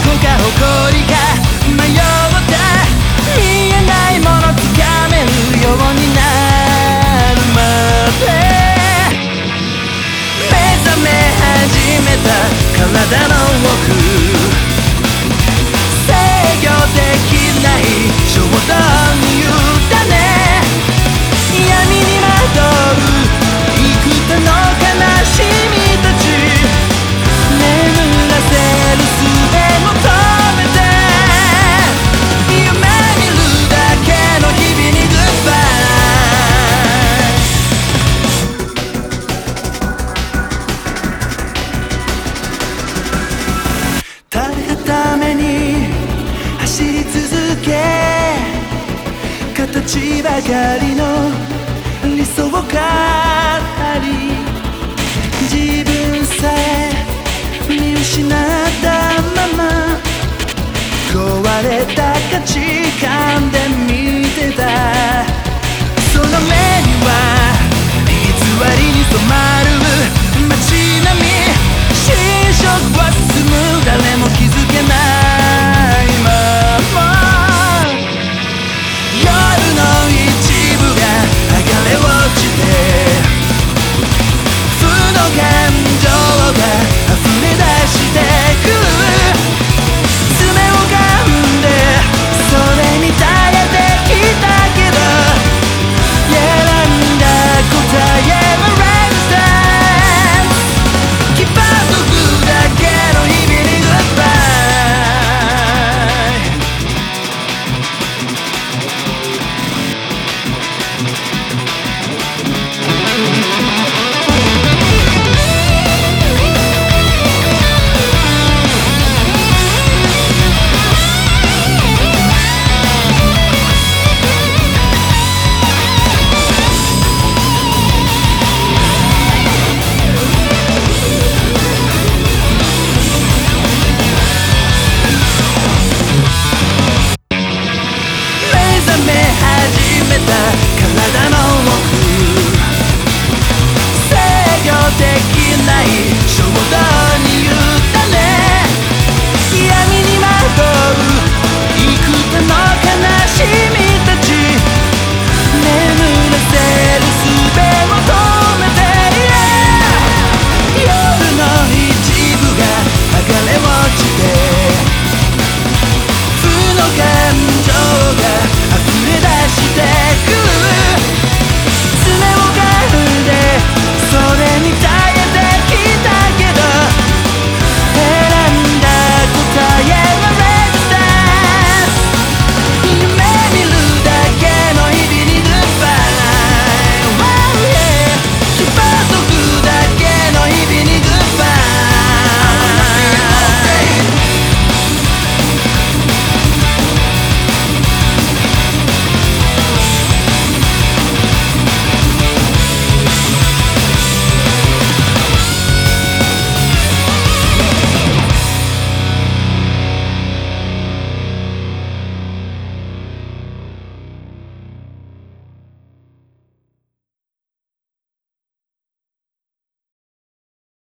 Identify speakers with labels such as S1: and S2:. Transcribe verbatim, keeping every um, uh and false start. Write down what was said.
S1: か誇りか迷った見えないものつかめるようになるまで目覚め始めた体の奥制御できない衝動に委ね闇に惑う幾多の悲しみたち眠らせる術求めて夢見るだけの日々にグッバイ誰のために走り続け形ばかりの理想があり自分さえ見失ったまま壊れた価値観で見てたその目には偽りに染まる